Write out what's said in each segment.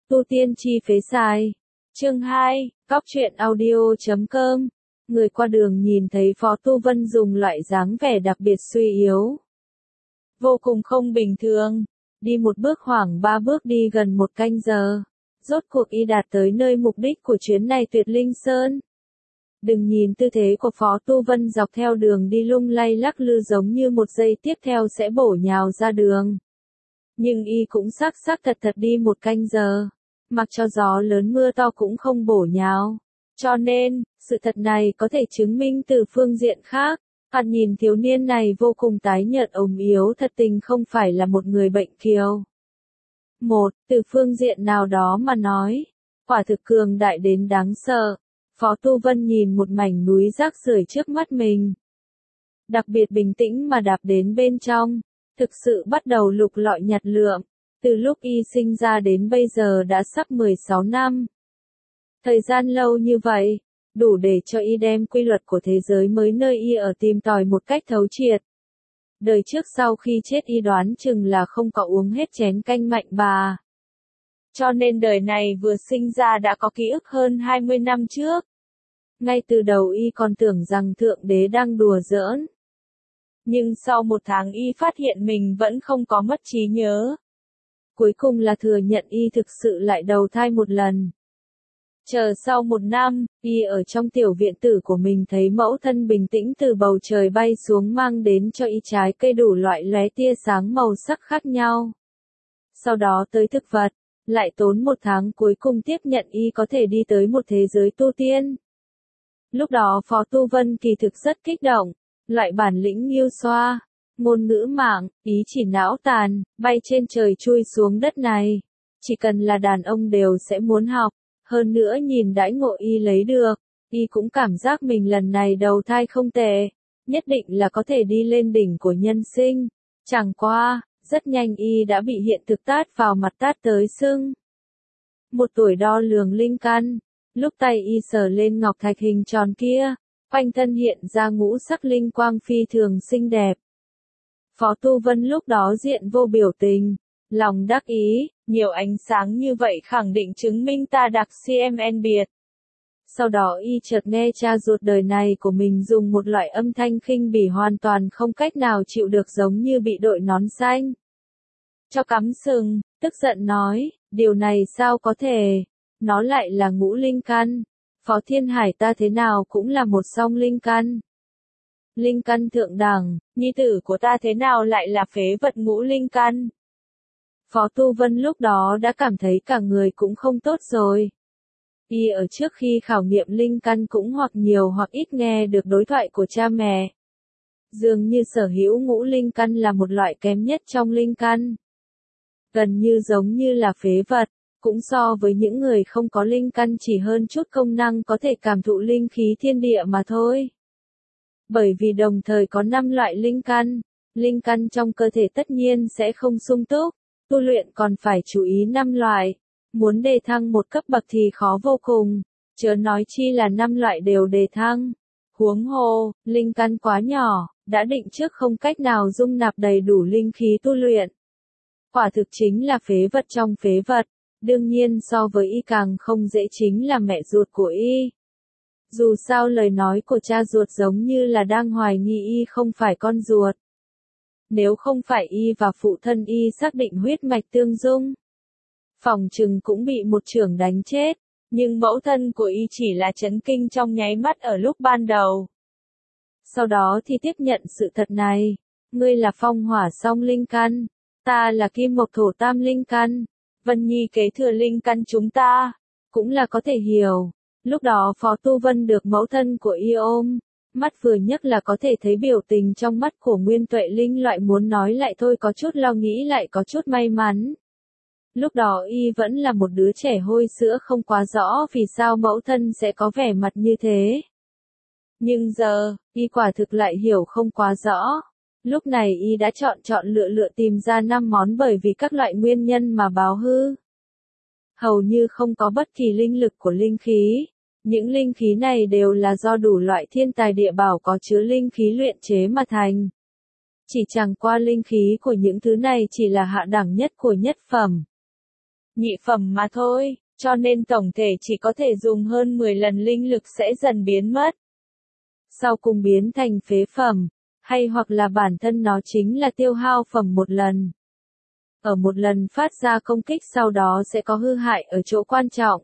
Tu tiên chi phế sai. Chương 2, Góc truyện audio.com. Người qua đường nhìn thấy Phó Tu Vân dùng loại dáng vẻ đặc biệt suy yếu. Vô cùng không bình thường. Đi một bước khoảng 3 bước đi gần 1 canh giờ. Rốt cuộc y đạt tới nơi mục đích của chuyến này Tuyệt Linh Sơn. Đừng nhìn tư thế của Phó Tu Vân dọc theo đường đi lung lay lắc lư giống như một giây tiếp theo sẽ bổ nhào ra đường. Nhưng y cũng xác thật đi 1 canh giờ. Mặc cho gió lớn mưa to cũng không bổ nhào. Cho nên, sự thật này có thể chứng minh từ phương diện khác. Thoạt nhìn thiếu niên này vô cùng tái nhợt ốm yếu thật tình không phải là một người bệnh kiều. Từ phương diện nào đó mà nói, quả thực cường đại đến đáng sợ. Phó Tu Vân nhìn một mảnh núi rác rưởi trước mắt mình. Đặc biệt bình tĩnh mà đạp đến bên trong, thực sự bắt đầu lục lọi nhặt lượm. Từ lúc y sinh ra đến bây giờ đã sắp 16 năm. Thời gian lâu như vậy, đủ để cho y đem quy luật của thế giới mới nơi y ở tìm tòi một cách thấu triệt. Đời trước sau khi chết y đoán chừng là không có uống hết chén canh mạnh bà. Cho nên đời này vừa sinh ra đã có ký ức hơn 20 năm trước. Ngay từ đầu y còn tưởng rằng Thượng Đế đang đùa giỡn. Nhưng sau 1 tháng y phát hiện mình vẫn không có mất trí nhớ. Cuối cùng là thừa nhận y thực sự lại đầu thai một lần. Chờ sau 1 năm, y ở trong tiểu viện tử của mình thấy mẫu thân bình tĩnh từ bầu trời bay xuống mang đến cho y trái cây đủ loại lóe tia sáng màu sắc khác nhau. Sau đó tới thực vật, lại tốn 1 tháng cuối cùng tiếp nhận y có thể đi tới một thế giới tu tiên. Lúc đó Phó Tu Vân kỳ thực rất kích động, loại bản lĩnh nghiêu xoa, ngôn ngữ mạng, ý chỉ não tàn, bay trên trời chui xuống đất này. Chỉ cần là đàn ông đều sẽ muốn học, hơn nữa nhìn đãi ngộ y lấy được, y cũng cảm giác mình lần này đầu thai không tệ, nhất định là có thể đi lên đỉnh của nhân sinh. Chẳng qua, rất nhanh y đã bị hiện thực tát vào mặt tát tới sưng. 1 tuổi đo lường linh căn, lúc tay y sờ lên ngọc thạch hình tròn kia, quanh thân hiện ra ngũ sắc linh quang phi thường xinh đẹp. Phó Tu Vân lúc đó diện vô biểu tình, lòng đắc ý, nhiều ánh sáng như vậy khẳng định chứng minh ta đặc CMN biệt. Sau đó y chợt nghe cha ruột đời này của mình dùng một loại âm thanh khinh bỉ hoàn toàn không cách nào chịu được giống như bị đội nón xanh cho cắm sừng, tức giận nói, điều này sao có thể, nó lại là ngũ linh căn, Phó Thiên Hải ta thế nào cũng là một song linh căn. Linh căn thượng đẳng, nhi tử của ta thế nào lại là phế vật ngũ linh căn. Phó Tu Vân lúc đó đã cảm thấy cả người cũng không tốt rồi. Y ở trước khi khảo nghiệm linh căn cũng hoặc nhiều hoặc ít nghe được đối thoại của cha mẹ. Dường như sở hữu ngũ linh căn là một loại kém nhất trong linh căn. Gần như giống như là phế vật, cũng so với những người không có linh căn chỉ hơn chút công năng có thể cảm thụ linh khí thiên địa mà thôi. Bởi vì đồng thời có 5 loại linh căn trong cơ thể tất nhiên sẽ không sung túc, tu luyện còn phải chú ý 5 loại, muốn đề thăng 1 cấp bậc thì khó vô cùng, chớ nói chi là 5 loại đều đề thăng. Huống hồ, linh căn quá nhỏ, đã định trước không cách nào dung nạp đầy đủ linh khí tu luyện. Quả thực chính là phế vật trong phế vật, đương nhiên so với y càng không dễ chính là mẹ ruột của y. Dù sao lời nói của cha ruột giống như là đang hoài nghi y không phải con ruột. Nếu không phải y và phụ thân y xác định huyết mạch tương dung, phỏng chừng cũng bị một chưởng đánh chết, nhưng mẫu thân của y chỉ là chấn kinh trong nháy mắt ở lúc ban đầu. Sau đó thì tiếp nhận sự thật này, ngươi là phong hỏa song linh căn, ta là kim mộc thổ tam linh căn, Vân Nhi kế thừa linh căn chúng ta, cũng là có thể hiểu. Lúc đó Phó Tu Vân được mẫu thân của y ôm, mắt vừa nhấc là có thể thấy biểu tình trong mắt của Nguyên Tuệ Linh loại muốn nói lại thôi có chút lo nghĩ lại có chút may mắn. Lúc đó y vẫn là một đứa trẻ hôi sữa không quá rõ vì sao mẫu thân sẽ có vẻ mặt như thế. Nhưng giờ, y quả thực lại hiểu không quá rõ. Lúc này y đã chọn lựa tìm ra 5 món bởi vì các loại nguyên nhân mà báo hư. Hầu như không có bất kỳ linh lực của linh khí. Những linh khí này đều là do đủ loại thiên tài địa bảo có chứa linh khí luyện chế mà thành. Chỉ chẳng qua linh khí của những thứ này chỉ là hạ đẳng nhất của nhất phẩm. nhị phẩm mà thôi, cho nên tổng thể chỉ có thể dùng hơn 10 lần linh lực sẽ dần biến mất. Sau cùng biến thành phế phẩm, hay hoặc là bản thân nó chính là tiêu hao phẩm một lần. Ở một lần phát ra công kích sau đó sẽ có hư hại ở chỗ quan trọng.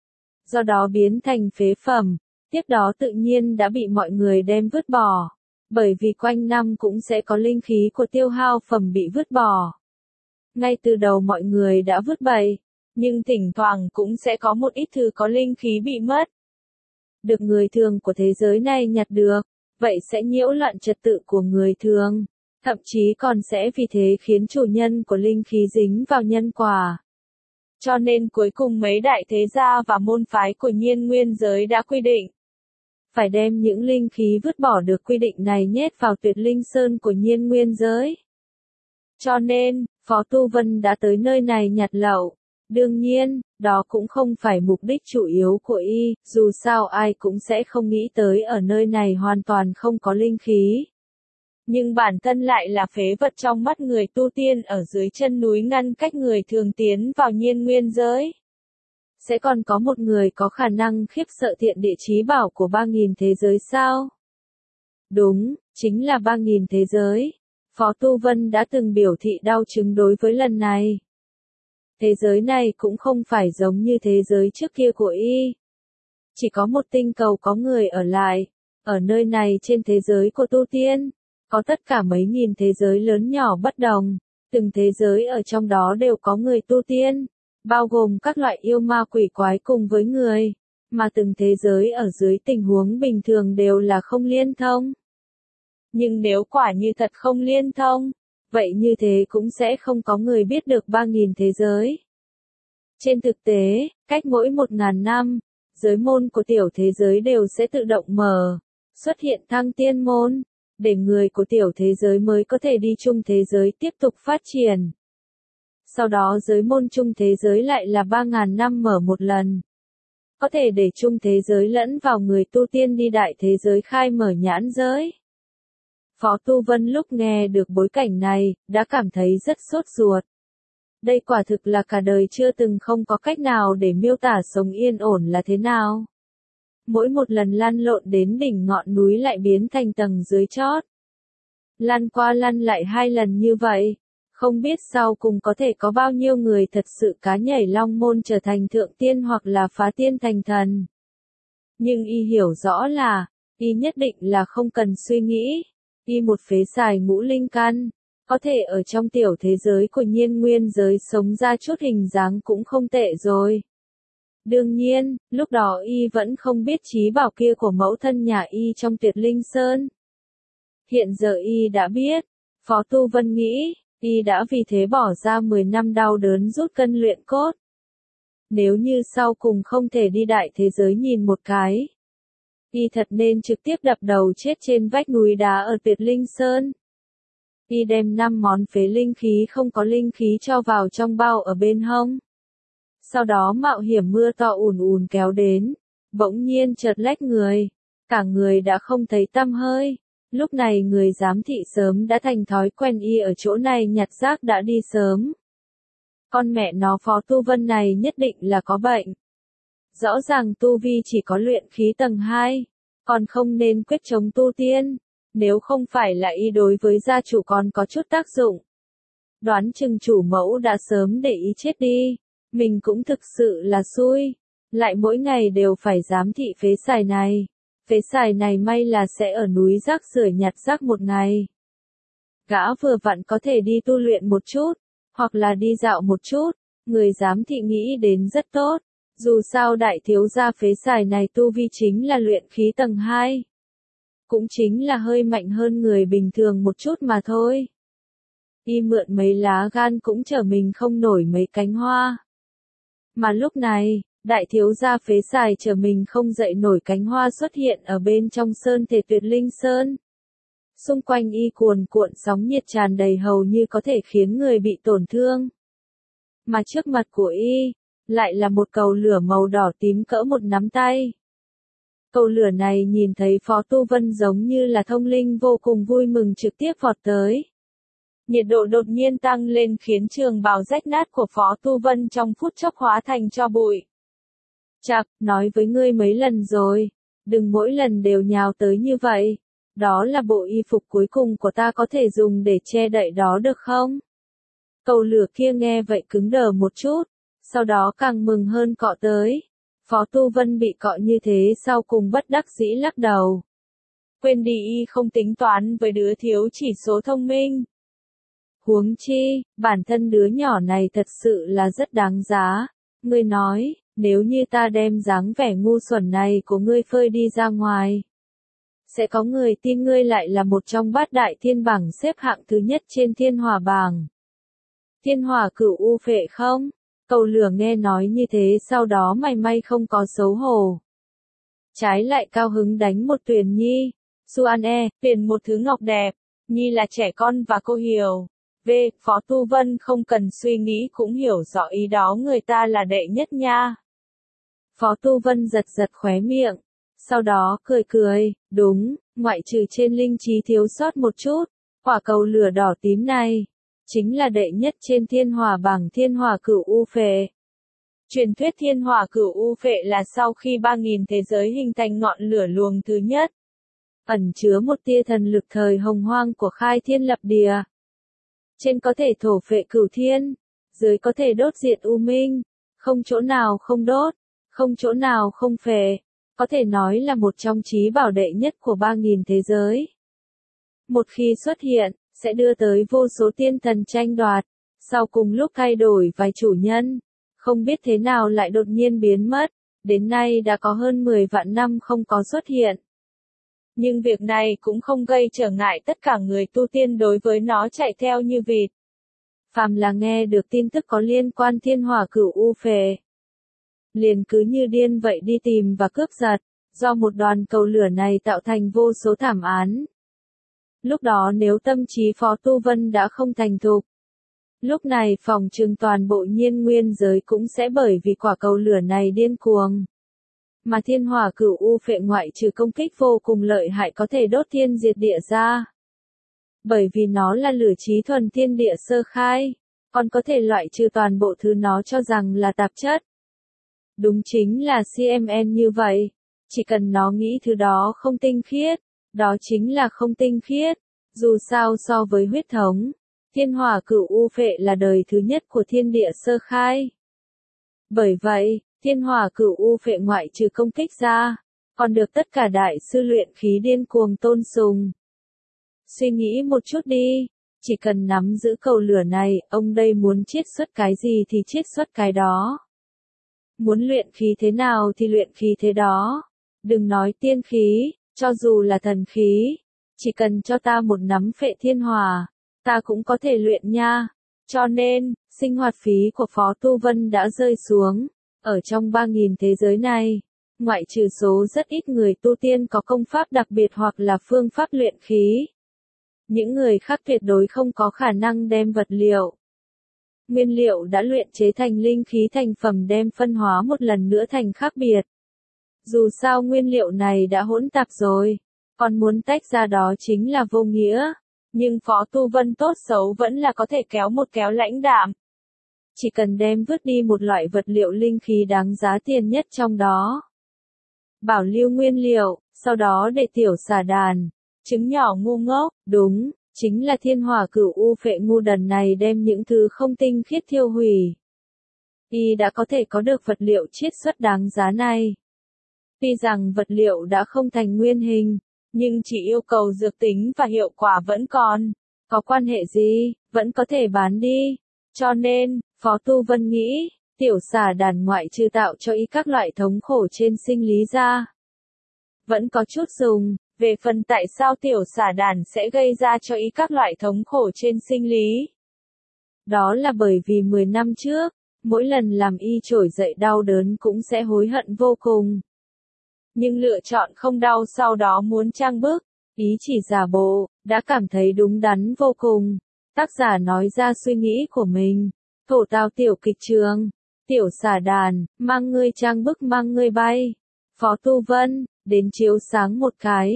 Do đó biến thành phế phẩm, tiếp đó tự nhiên đã bị mọi người đem vứt bỏ. Bởi vì quanh năm cũng sẽ có linh khí của tiêu hao phẩm bị vứt bỏ. Ngay từ đầu mọi người đã vứt bậy, nhưng thỉnh thoảng cũng sẽ có một ít thứ có linh khí bị mất. Được người thường của thế giới này nhặt được, vậy sẽ nhiễu loạn trật tự của người thường, thậm chí còn sẽ vì thế khiến chủ nhân của linh khí dính vào nhân quả. Cho nên cuối cùng mấy đại thế gia và môn phái của Nhiên Nguyên giới đã quy định phải đem những linh khí vứt bỏ được quy định này nhét vào Tuyệt Linh Sơn của Nhiên Nguyên giới. Cho nên, Phó Tu Vân đã tới nơi này nhặt lậu. Đương nhiên, đó cũng không phải mục đích chủ yếu của y, dù sao ai cũng sẽ không nghĩ tới ở nơi này hoàn toàn không có linh khí. Nhưng bản thân lại là phế vật trong mắt người tu tiên ở dưới chân núi ngăn cách người thường tiến vào Nhiên Nguyên giới. Sẽ còn có một người có khả năng khiếp sợ thiện địa chí bảo của 3.000 thế giới sao? Đúng, chính là 3.000 thế giới. Phó Tu Vân đã từng biểu thị đau chứng đối với lần này. Thế giới này cũng không phải giống như thế giới trước kia của y. Chỉ có một tinh cầu có người ở lại. Ở nơi này trên thế giới của tu tiên, có tất cả mấy nghìn thế giới lớn nhỏ bất đồng. Từng thế giới ở trong đó đều có người tu tiên, bao gồm các loại yêu ma quỷ quái cùng với người. Mà từng thế giới ở dưới tình huống bình thường đều là không liên thông. Nhưng nếu quả như thật không liên thông, vậy như thế cũng sẽ không có người biết được 3.000 thế giới. Trên thực tế, cách mỗi 1.000 năm, giới môn của tiểu thế giới đều sẽ tự động mở, xuất hiện thăng tiên môn, để người của tiểu thế giới mới có thể đi chung thế giới tiếp tục phát triển. Sau đó giới môn chung thế giới lại là 3.000 năm mở một lần. Có thể để chung thế giới lẫn vào người tu tiên đi đại thế giới khai mở nhãn giới. Phó Tu Vân lúc nghe được bối cảnh này, đã cảm thấy rất sốt ruột. Đây quả thực là cả đời chưa từng không có cách nào để miêu tả sống yên ổn là thế nào. Mỗi một lần lăn lộn đến đỉnh ngọn núi lại biến thành tầng dưới chót. Lăn qua lăn lại 2 lần như vậy, không biết sau cùng có thể có bao nhiêu người thật sự cá nhảy long môn trở thành thượng tiên hoặc là phá tiên thành thần. Nhưng y hiểu rõ là, y nhất định là không cần suy nghĩ. Y một phế xài ngũ linh căn, có thể ở trong tiểu thế giới của Nhiên Nguyên giới sống ra chút hình dáng cũng không tệ rồi. Đương nhiên, lúc đó y vẫn không biết chí bảo kia của mẫu thân nhà y trong Tuyệt Linh Sơn. Hiện giờ y đã biết, Phó Tu Vân nghĩ, y đã vì thế bỏ ra 10 năm đau đớn rút cân luyện cốt. Nếu như sau cùng không thể đi đại thế giới nhìn một cái, y thật nên trực tiếp đập đầu chết trên vách núi đá ở Tuyệt Linh Sơn. Y đem 5 món phế linh khí không có linh khí cho vào trong bao ở bên hông. Sau đó mạo hiểm mưa to ùn ùn kéo đến, bỗng nhiên chợt lách người, cả người đã không thấy tăm hơi. Lúc này người giám thị sớm đã thành thói quen y ở chỗ này nhặt rác đã đi sớm. Con mẹ nó Phó Tu Vân này nhất định là có bệnh. Rõ ràng tu vi chỉ có luyện khí tầng 2, còn không nên quyết chống tu tiên, nếu không phải là y đối với gia chủ còn có chút tác dụng. Đoán chừng chủ mẫu đã sớm để ý chết đi, mình cũng thực sự là xui, lại mỗi ngày đều phải giám thị phế xài này. Phế xài này may là sẽ ở núi rác rưởi nhặt rác một ngày. Gã vừa vặn có thể đi tu luyện một chút, hoặc là đi dạo một chút, người giám thị nghĩ đến rất tốt. Dù sao đại thiếu gia phế xài này tu vi chính là luyện khí tầng 2. Cũng chính là hơi mạnh hơn người bình thường một chút mà thôi. Y mượn mấy lá gan cũng trở mình không nổi mấy cánh hoa. Mà lúc này, đại thiếu gia phế xài trở mình không dậy nổi cánh hoa xuất hiện ở bên trong sơn thể Tuyệt Linh Sơn. Xung quanh y cuồn cuộn sóng nhiệt tràn đầy hầu như có thể khiến người bị tổn thương. Mà trước mặt của y, lại là một cầu lửa màu đỏ tím cỡ một nắm tay. Cầu lửa này nhìn thấy Phó Tu Vân giống như là thông linh vô cùng vui mừng trực tiếp vọt tới. Nhiệt độ đột nhiên tăng lên khiến trường bào rách nát của Phó Tu Vân trong phút chốc hóa thành tro bụi. Chạc, nói với ngươi mấy lần rồi, đừng mỗi lần đều nhào tới như vậy. Đó là bộ y phục cuối cùng của ta, có thể dùng để che đậy đó được không? Cầu lửa kia nghe vậy cứng đờ một chút, sau đó càng mừng hơn cọ tới. Phó Tu Vân bị cọ như thế sau cùng bất đắc dĩ lắc đầu. Quên đi, y không tính toán với đứa thiếu chỉ số thông minh. Huống chi, bản thân đứa nhỏ này thật sự là rất đáng giá. Ngươi nói, nếu như ta đem dáng vẻ ngu xuẩn này của ngươi phơi đi ra ngoài, sẽ có người tin ngươi lại là một trong bát đại thiên bảng xếp hạng thứ nhất trên thiên hỏa bảng. Thiên hỏa cửu u phệ không? Cầu lửa nghe nói như thế sau đó mày may không có xấu hổ. Trái lại cao hứng đánh một Tuyền Nhi. Xuan Tuyền một thứ ngọc đẹp. Nhi là trẻ con và cô hiểu. Phó Tu Vân không cần suy nghĩ cũng hiểu rõ ý đó, người ta là đệ nhất nha. Phó Tu Vân giật giật khóe miệng. Sau đó cười cười, đúng, ngoại trừ trên linh trí thiếu sót một chút, quả cầu lửa đỏ tím này chính là đệ nhất trên thiên hỏa bảng thiên hỏa cửu u phệ. Truyền thuyết thiên hỏa cửu u phệ là sau khi 3.000 thế giới hình thành ngọn lửa luồng thứ nhất, ẩn chứa một tia thần lực thời hồng hoang của khai thiên lập địa. Trên có thể thổ phệ cửu thiên, dưới có thể đốt diệt u minh, không chỗ nào không đốt, không chỗ nào không phệ, có thể nói là một trong chí bảo đệ nhất của 3.000 thế giới. Một khi xuất hiện, sẽ đưa tới vô số tiên thần tranh đoạt, sau cùng lúc thay đổi vài chủ nhân, không biết thế nào lại đột nhiên biến mất, đến nay đã có hơn 10 vạn năm không có xuất hiện. Nhưng việc này cũng không gây trở ngại tất cả người tu tiên đối với nó chạy theo như vịt. Phàm là nghe được tin tức có liên quan thiên hỏa cửu u phệ, liền cứ như điên vậy đi tìm và cướp giật, do một đoàn cầu lửa này tạo thành vô số thảm án. Lúc đó nếu tâm trí Phó Tu Vân đã không thành thục, lúc này phòng trừng toàn bộ nhiên nguyên giới cũng sẽ bởi vì quả cầu lửa này điên cuồng. Mà thiên hỏa cửu u phệ ngoại trừ công kích vô cùng lợi hại có thể đốt thiên diệt địa ra, bởi vì nó là lửa trí thuần thiên địa sơ khai, còn có thể loại trừ toàn bộ thứ nó cho rằng là tạp chất. Đúng chính là CMN như vậy, chỉ cần nó nghĩ thứ đó không tinh khiết, đó chính là không tinh khiết. Dù sao so với huyết thống, thiên hỏa cửu u phệ là đời thứ nhất của thiên địa sơ khai. Bởi vậy, thiên hỏa cửu u phệ ngoại trừ công kích ra, còn được tất cả đại sư luyện khí điên cuồng tôn sùng. Suy nghĩ một chút đi, chỉ cần nắm giữ cầu lửa này, ông đây muốn chiết xuất cái gì thì chiết xuất cái đó. Muốn luyện khí thế nào thì luyện khí thế đó. Đừng nói tiên khí, cho dù là thần khí, chỉ cần cho ta một nắm phệ thiên hỏa, ta cũng có thể luyện nha. Cho nên, sinh hoạt phí của Phó Tu Vân đã rơi xuống. Ở trong 3.000 thế giới này, ngoại trừ số rất ít người tu tiên có công pháp đặc biệt hoặc là phương pháp luyện khí, những người khác tuyệt đối không có khả năng đem vật liệu, nguyên liệu đã luyện chế thành linh khí thành phẩm đem phân hóa một lần nữa thành khác biệt. Dù sao nguyên liệu này đã hỗn tạp rồi, còn muốn tách ra đó chính là vô nghĩa. Nhưng Phó Tu Vân tốt xấu vẫn là có thể kéo một kéo lãnh đạm. Chỉ cần đem vứt đi một loại vật liệu linh khí đáng giá tiền nhất trong đó, bảo lưu nguyên liệu, sau đó để tiểu xà đàn, trứng nhỏ ngu ngốc, đúng, chính là thiên hỏa cửu u phệ ngu đần này đem những thứ không tinh khiết thiêu hủy. Y đã có thể có được vật liệu chiết xuất đáng giá này. Tuy rằng vật liệu đã không thành nguyên hình, nhưng chỉ yêu cầu dược tính và hiệu quả vẫn còn, có quan hệ gì, vẫn có thể bán đi. Cho nên, Phó Tu Vân nghĩ, tiểu xà đàn ngoại trừ tạo cho y các loại thống khổ trên sinh lý ra, vẫn có chút dùng. Về phần tại sao tiểu xà đàn sẽ gây ra cho y các loại thống khổ trên sinh lý, đó là bởi vì 10 năm trước, mỗi lần làm y trỗi dậy đau đớn cũng sẽ hối hận vô cùng. Nhưng lựa chọn không đau sau đó muốn trang bức, ý chỉ giả bộ, đã cảm thấy đúng đắn vô cùng. Tác giả nói ra suy nghĩ của mình. Thổ tào tiểu kịch trường, tiểu xà đàn, mang ngươi trang bức mang ngươi bay. Phó Tu Vân, đến chiếu sáng một cái.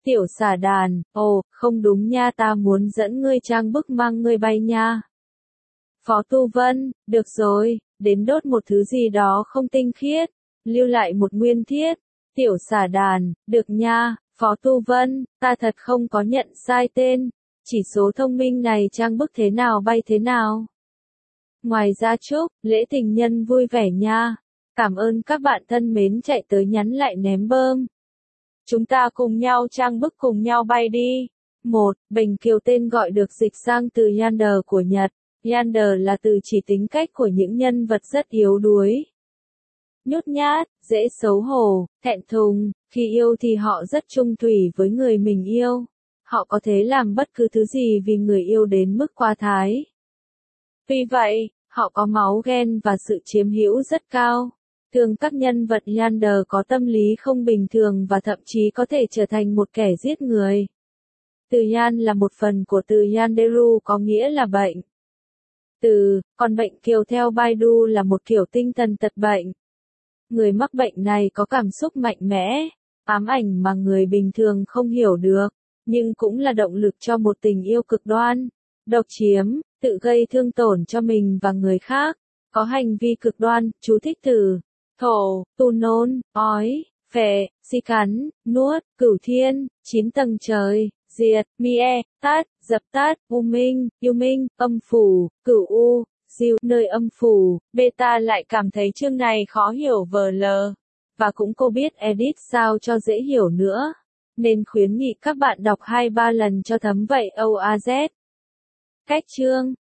Tiểu xà đàn, ồ, không đúng nha, ta muốn dẫn ngươi trang bức mang ngươi bay nha. Phó Tu Vân, được rồi, đến đốt một thứ gì đó không tinh khiết, lưu lại một nguyên thiết. Tiểu xà đàn, được nha, Phó Tu Vân, ta thật không có nhận sai tên, chỉ số thông minh này trang bức thế nào bay thế nào. Ngoài ra chúc, lễ tình nhân vui vẻ nha. Cảm ơn các bạn thân mến chạy tới nhắn lại ném bơm. Chúng ta cùng nhau trang bức cùng nhau bay đi. 1. Bình Kiều tên gọi được dịch sang từ Yandere của Nhật. Yandere là từ chỉ tính cách của những nhân vật rất yếu đuối. Nhút nhát, dễ xấu hổ, thẹn thùng, khi yêu thì họ rất trung thủy với người mình yêu. Họ có thể làm bất cứ thứ gì vì người yêu đến mức quá thái. Vì vậy, họ có máu ghen và sự chiếm hữu rất cao. Thường các nhân vật Yandere có tâm lý không bình thường và thậm chí có thể trở thành một kẻ giết người. Từ Yan là một phần của từ Yanderu có nghĩa là bệnh. Còn bệnh Kiều theo Baidu là một kiểu tinh thần tật bệnh. Người mắc bệnh này có cảm xúc mạnh mẽ, ám ảnh mà người bình thường không hiểu được, nhưng cũng là động lực cho một tình yêu cực đoan, độc chiếm, tự gây thương tổn cho mình và người khác, có hành vi cực đoan, chú thích từ thổ, tu nôn, ói, phệ, si cắn, nuốt, cửu thiên, 9 tầng trời, diệt, mie, tát, dập tát, u minh, yêu minh, âm phủ, cửu u, diệu, nơi âm phủ. Beta lại cảm thấy chương này khó hiểu vờ lờ. Và cũng cô biết edit sao cho dễ hiểu nữa. Nên khuyến nghị các bạn đọc 2-3 lần cho thấm vậy OAZ. Cách chương